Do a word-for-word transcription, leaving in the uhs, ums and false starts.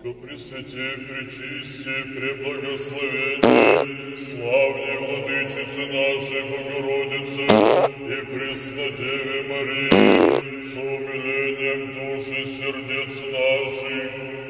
ко Пресвяте, Пречисте, Преблагословенне, славней Владычице нашей Богородице и Преснодеве Марии, с умилением души сердец наших,